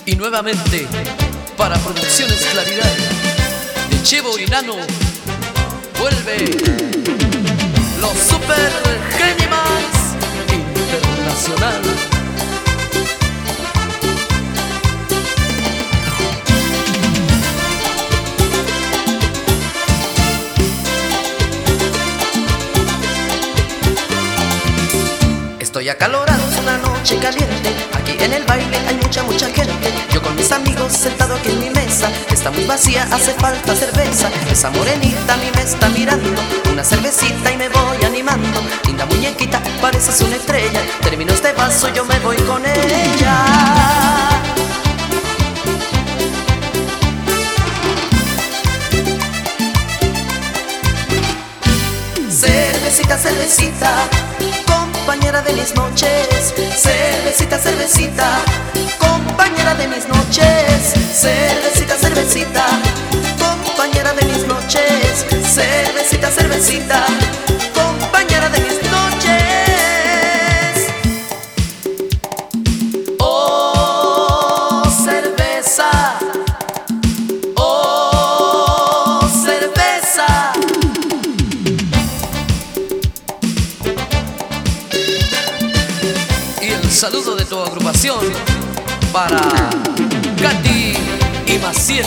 Y nuevamente, para Producciones Claridad, de Chevo y Nano, vuelve los Super Genimals Internacional. Estoy acalorado, es una noche caliente. Aquí en el baile hay mucha gente. Yo con mis amigos sentado aquí en mi mesa. Está muy vacía, hace falta cerveza. Esa morenita a mí me está mirando. Una cervecita y me voy animando. Linda muñequita, pareces una estrella. Termino este vaso, yo me voy con ella. Cervecita, cervecita, compañera de mis noches. Cervecita, cervecita, compañera de mis noches. Cervecita, cervecita, compañera de mis noches. Cervecita, cervecita, compañera de mis noches. Oh, cerveza. Oh, cerveza. El saludo de tu agrupación para Katy y Maciel.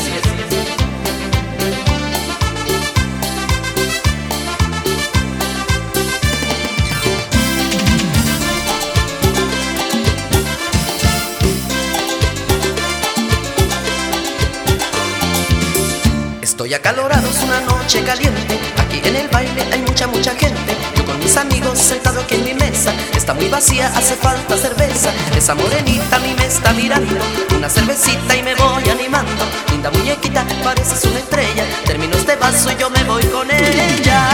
Estoy acalorado, es una noche caliente. Aquí en el baile hay mucha gente. Yo con mis amigos sentado aquí en mi mesa. Está muy vacía, hace falta cerveza. Esa morenita a mí me está mirando. Una cervecita y me voy animando. Linda muñequita, pareces una estrella. Termino este vaso y yo me voy con ella.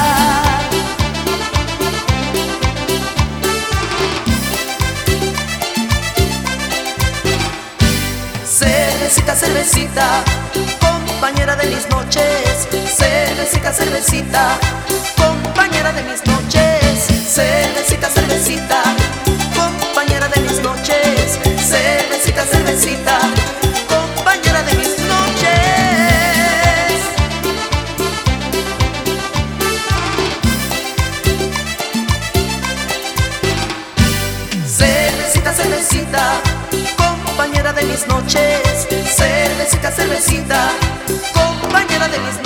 Cervecita, cervecita, compañera de mis noches. Cervecita, cervecita, compañera de mis noches. Cervecita, cervecita, compañera de mis noches. Cervecita, cervecita, compañera de mis noches. Cervecita, cervecita, compañera de mis noches. Cervecita, cervecita, compañera de mis noches.